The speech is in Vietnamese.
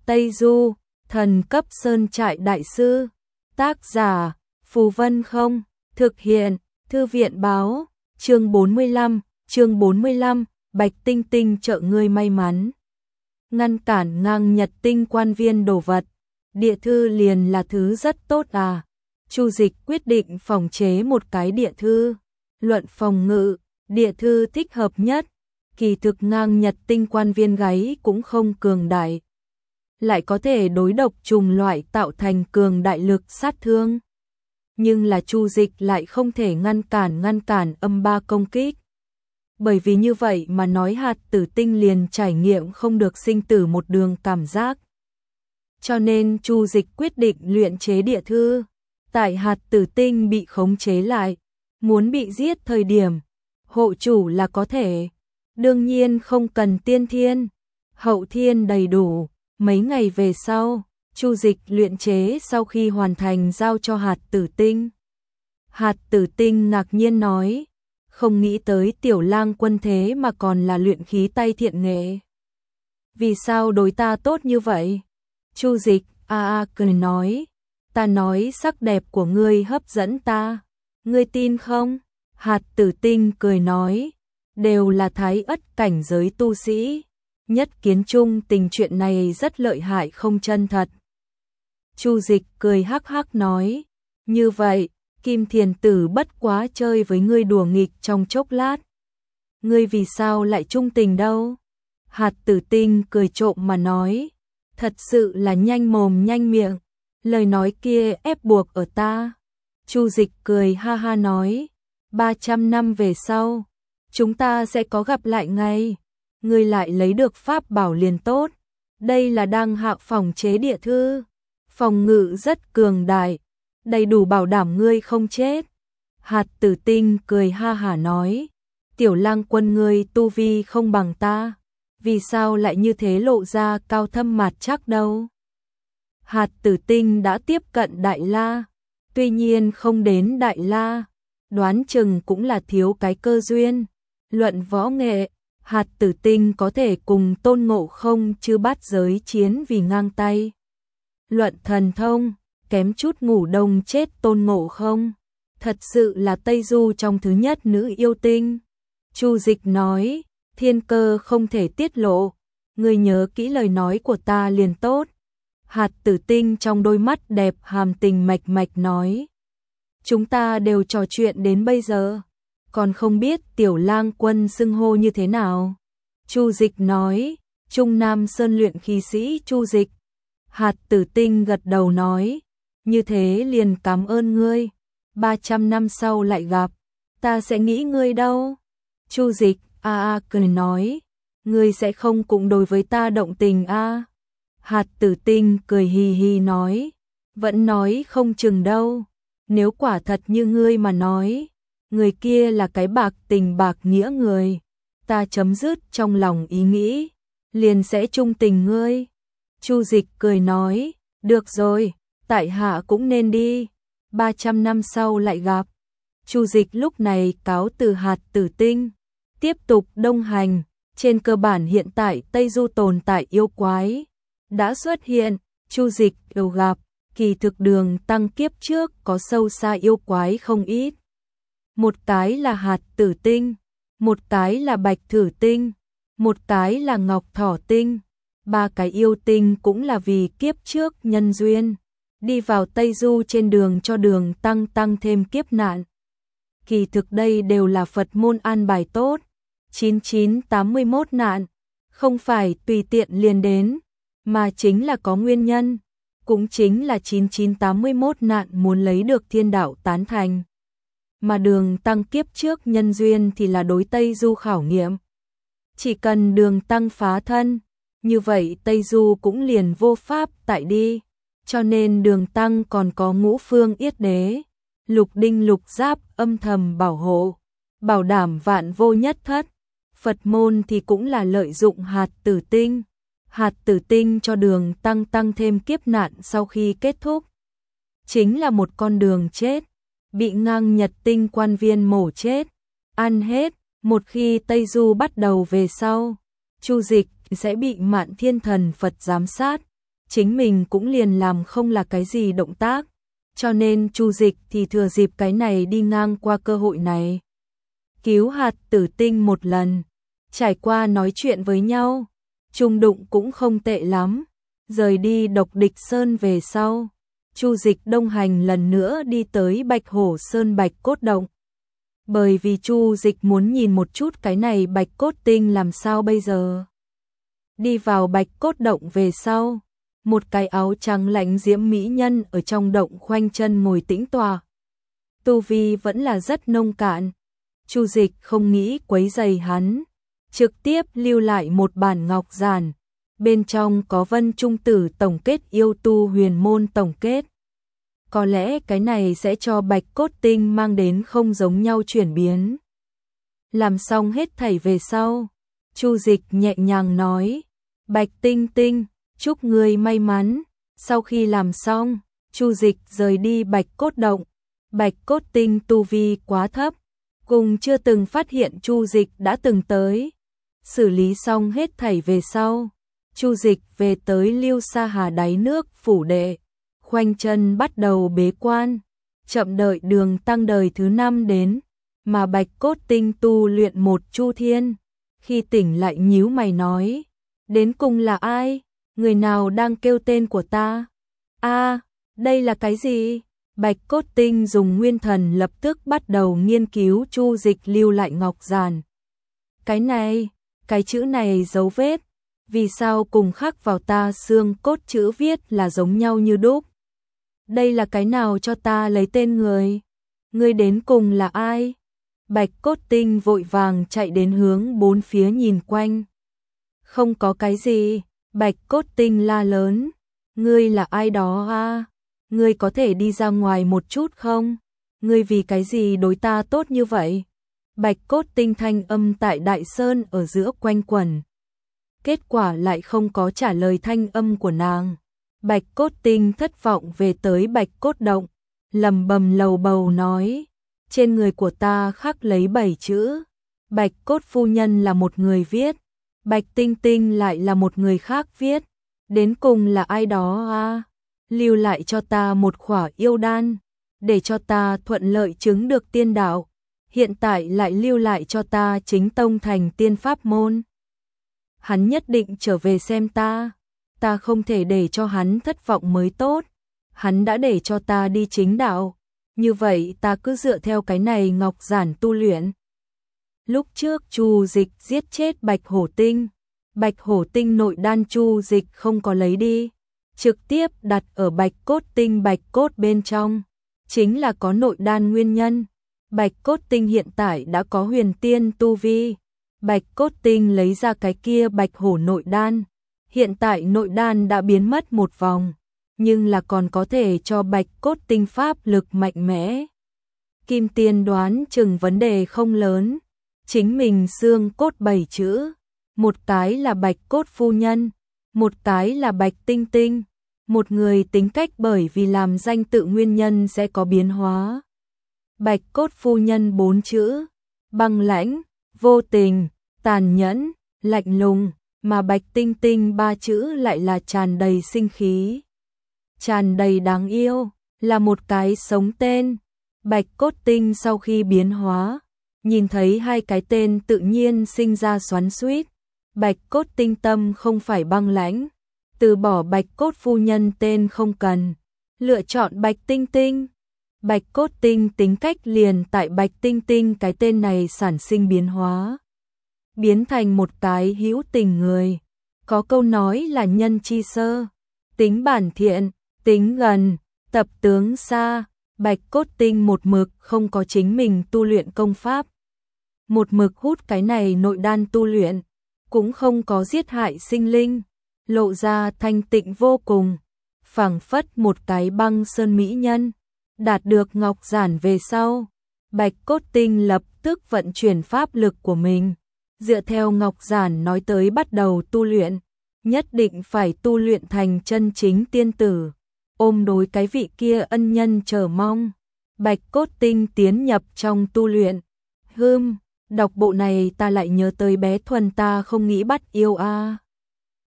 Tây Du, thần cấp sơn trại đại sư. Tác giả, Phù Vân Không. Thực hiện, Thư viện báo. Chương 45, Bạch Tinh Tinh trợ ngươi may mắn. Ngăn cản ngang Nhật Tinh quan viên đồ vật. Địa thư liền là thứ rất tốt à. Chu Dịch quyết định phòng chế một cái địa thư. Luận phòng ngự, địa thư thích hợp nhất. Kỳ thực ngang Nhật Tinh quan viên gáy cũng không cường đại, lại có thể đối độc trùng loại tạo thành cường đại lực sát thương. Nhưng là Chu Dịch lại không thể ngăn cản âm ba công kích. Bởi vì như vậy mà nói hạt tử tinh liền trải nghiệm không được sinh tử một đường cảm giác. Cho nên Chu Dịch quyết định luyện chế địa thư. Tại hạt tử tinh bị khống chế lại, muốn bị giết thời điểm, hộ chủ là có thể. Đương nhiên không cần tiên thiên, hậu thiên đầy đủ. Mấy ngày về sau, Chu Dịch luyện chế sau khi hoàn thành giao cho hạt tử tinh. Hạt tử tinh ngạc nhiên nói, không nghĩ tới Tiểu Lang Quân thế mà còn là luyện khí tay thiện nghệ. Vì sao đối ta tốt như vậy? Chu Dịch cười nói, ta nói sắc đẹp của ngươi hấp dẫn ta, ngươi tin không? Hạt tử tinh cười nói, đều là thái ất cảnh giới tu sĩ. Nhất kiến chung tình chuyện này rất lợi hại không chân thật. Chu Dịch cười hắc hắc nói, như vậy, Kim Thiền Tử bất quá chơi với ngươi đùa nghịch trong chốc lát. Ngươi vì sao lại trung tình đâu? Hạt tử tinh cười trộm mà nói, thật sự là nhanh mồm nhanh miệng, lời nói kia ép buộc ở ta. Chu Dịch cười ha ha nói, 300 năm về sau, chúng ta sẽ có gặp lại ngày. Ngươi lại lấy được pháp bảo liền tốt. Đây là đang hạ phòng chế địa thư. Phòng ngự rất cường đại, đầy đủ bảo đảm ngươi không chết. Hạt tử tinh cười ha hả nói, Tiểu Lang Quân ngươi tu vi không bằng ta, vì sao lại như thế lộ ra cao thâm mạt chắc đâu. Hạt tử tinh đã tiếp cận Đại La, tuy nhiên không đến Đại La, đoán chừng cũng là thiếu cái cơ duyên. Luận võ nghệ, hạt tử tinh có thể cùng Tôn Ngộ Không chư bát giới chiến vì ngang tay. Luận thần thông, kém chút ngủ đông chết Tôn Ngộ Không. Thật sự là Tây Du trong thứ nhất nữ yêu tinh. Chu Dịch nói, thiên cơ không thể tiết lộ, ngươi nhớ kỹ lời nói của ta liền tốt. Hạt tử tinh trong đôi mắt đẹp hàm tình mạch mạch nói, chúng ta đều trò chuyện đến bây giờ, còn không biết Tiểu Lang Quân xưng hô như thế nào. Chu Dịch nói, Trung Nam Sơn luyện khí sĩ Chu Dịch. Hạt tử tinh gật đầu nói, như thế liền cảm ơn ngươi, 300 năm sau lại gặp, ta sẽ nghĩ ngươi đâu. Chu Dịch cười nói, ngươi sẽ không cũng đối với ta động tình a? Hạt tử tinh cười hì hì nói, vẫn nói không chừng đâu, nếu quả thật như ngươi mà nói, người kia là cái bạc tình bạc nghĩa người, ta chấm dứt trong lòng ý nghĩ, liền sẽ trung tình ngươi. Chu Dịch cười nói, được rồi, tại hạ cũng nên đi, 300 năm sau lại gặp. Chu Dịch lúc này cáo từ hạt tử tinh, tiếp tục đông hành, trên cơ bản hiện tại Tây Du tồn tại yêu quái đã xuất hiện, Chu Dịch đều gặp, kỳ thực đường tăng kiếp trước có sâu xa yêu quái không ít. Một cái là hạt tử tinh, một cái là bạch thử tinh, một cái là ngọc thỏ tinh. Ba cái yêu tinh cũng là vì kiếp trước nhân duyên, đi vào Tây Du trên đường cho đường tăng thêm kiếp nạn. Kỳ thực đây đều là Phật môn an bài tốt, 9981 nạn, không phải tùy tiện liền đến, mà chính là có nguyên nhân, cũng chính là 9981 nạn muốn lấy được thiên đạo tán thành. Mà đường tăng kiếp trước nhân duyên thì là đối Tây Du khảo nghiệm. Chỉ cần đường tăng phá thân, như vậy Tây Du cũng liền vô pháp tại đi, cho nên đường tăng còn có ngũ phương yết đế, lục đinh lục giáp âm thầm bảo hộ, bảo đảm vạn vô nhất thất. Phật môn thì cũng là lợi dụng hạt tử tinh cho đường tăng thêm kiếp nạn sau khi kết thúc. Chính là một con đường chết, bị ngang Nhật Tinh quan viên mổ chết, ăn hết, một khi Tây Du bắt đầu về sau, Chu Dịch sẽ bị Mạn Thiên Thần Phật giám sát, chính mình cũng liền làm không là cái gì động tác, cho nên Chu Dịch thì thừa dịp cái này đi ngang qua cơ hội này. Cứu hạt tử tinh một lần, trải qua nói chuyện với nhau, chung đụng cũng không tệ lắm, rời đi Độc Địch Sơn về sau. Chu Dịch đồng hành lần nữa đi tới Bạch Hổ Sơn Bạch Cốt Động. Bởi vì Chu Dịch muốn nhìn một chút cái này Bạch Cốt Tinh làm sao bây giờ. Đi vào Bạch Cốt Động về sau, một cái áo trắng lãnh diễm mỹ nhân ở trong động khoanh chân ngồi tĩnh tọa. Tu vi vẫn là rất nông cạn. Chu Dịch không nghĩ quấy rầy hắn, trực tiếp lưu lại một bản ngọc giản. Bên trong có Vân Trung Tử tổng kết yêu tu huyền môn tổng kết. Có lẽ cái này sẽ cho Bạch Cốt Tinh mang đến không giống nhau chuyển biến. Làm xong hết thảy về sau, Chu Dịch nhẹ nhàng nói, Bạch Tinh Tinh, chúc ngươi may mắn. Sau khi làm xong, Chu Dịch rời đi Bạch Cốt Động. Bạch Cốt Tinh tu vi quá thấp, cùng chưa từng phát hiện Chu Dịch đã từng tới. Xử lý xong hết thảy về sau, Chu Dịch về tới Lưu Sa Hà đáy nước phủ đệ, khoanh chân bắt đầu bế quan, chậm đợi đường tăng đời thứ 5 đến, mà Bạch Cốt Tinh tu luyện một chu thiên. Khi tỉnh lại nhíu mày nói, đến cùng là ai? Người nào đang kêu tên của ta? A, đây là cái gì? Bạch Cốt Tinh dùng nguyên thần lập tức bắt đầu nghiên cứu Chu Dịch lưu lại ngọc giản. Cái này, cái chữ này dấu vết, vì sao cùng khắc vào ta xương cốt chữ viết là giống nhau như đúc? Đây là cái nào cho ta lấy tên người? Ngươi đến cùng là ai? Bạch Cốt Tinh vội vàng chạy đến hướng bốn phía nhìn quanh. Không có cái gì, Bạch Cốt Tinh la lớn. Ngươi là ai đó à? Ngươi có thể đi ra ngoài một chút không? Ngươi vì cái gì đối ta tốt như vậy? Bạch Cốt Tinh thanh âm tại Đại Sơn ở giữa quanh quẩn. Kết quả lại không có trả lời thanh âm của nàng. Bạch Cốt Tinh thất vọng về tới Bạch Cốt Động, lầm bầm lầu bầu nói, trên người của ta khắc lấy 7 chữ. Bạch Cốt phu nhân là một người viết, Bạch Tinh Tinh lại là một người khác viết. Đến cùng là ai đó à? Lưu lại cho ta một khỏa yêu đan, để cho ta thuận lợi chứng được tiên đạo. Hiện tại lại lưu lại cho ta chính tông thành tiên pháp môn. Hắn nhất định trở về xem ta. Ta không thể để cho hắn thất vọng mới tốt. Hắn đã để cho ta đi chính đạo. Như vậy ta cứ dựa theo cái này ngọc giản tu luyện. Lúc trước Chu Dịch giết chết Bạch Hổ Tinh. Bạch Hổ Tinh nội đan Chu Dịch không có lấy đi, trực tiếp đặt ở Bạch Cốt Tinh bạch cốt bên trong. Chính là có nội đan nguyên nhân. Bạch Cốt Tinh hiện tại đã có huyền tiên tu vi. Bạch Cốt Tinh lấy ra cái kia Bạch Hổ nội đan. Hiện tại nội đan đã biến mất một vòng, nhưng là còn có thể cho Bạch Cốt Tinh pháp lực mạnh mẽ. Kim Tiên đoán chừng vấn đề không lớn. Chính mình xương cốt 7 chữ. Một cái là Bạch Cốt phu nhân, một cái là Bạch Tinh Tinh. Một người tính cách bởi vì làm danh tự nguyên nhân sẽ có biến hóa. Bạch Cốt phu nhân 4 chữ, băng lãnh, vô tình, tàn nhẫn, lạnh lùng, mà Bạch Tinh Tinh 3 chữ lại là tràn đầy sinh khí, tràn đầy đáng yêu, là một cái sống tên. Bạch Cốt Tinh sau khi biến hóa, nhìn thấy hai cái tên tự nhiên sinh ra xoắn xuýt. Bạch Cốt Tinh tâm không phải băng lãnh, từ bỏ Bạch Cốt phu nhân tên không cần, lựa chọn Bạch Tinh Tinh. Bạch Cốt Tinh tính cách liền tại Bạch Tinh Tinh cái tên này sản sinh biến hóa, biến thành một cái hữu tình người. Có câu nói là nhân chi sơ, tính bản thiện, tính gần, tập tướng xa. Bạch Cốt Tinh một mực không có chính mình tu luyện công pháp, một mực hút cái này nội đan tu luyện, cũng không có giết hại sinh linh, lộ ra thanh tịnh vô cùng, phảng phất một cái băng sơn mỹ nhân. Đạt được ngọc giản về sau, Bạch Cốt Tinh lập tức vận chuyển pháp lực của mình, dựa theo ngọc giản nói tới bắt đầu tu luyện, nhất định phải tu luyện thành chân chính tiên tử, ôm đối cái vị kia ân nhân chờ mong. Bạch Cốt Tinh tiến nhập trong tu luyện. Đọc bộ này ta lại nhớ tới bé Thuần ta không nghĩ bắt yêu a.